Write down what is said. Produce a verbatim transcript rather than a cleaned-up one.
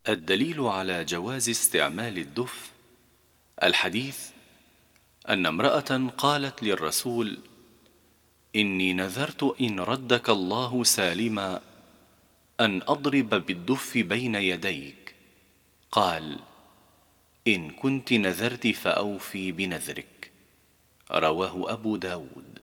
الدليل على جواز استعمال الدف. الحديث أن امرأة قالت للرسول: إني نذرت إن ردك الله سالما أن أضرب بالدف بين يديك. قال: إن كنت نذرت فأوفي بنذرك. رواه أبو داود.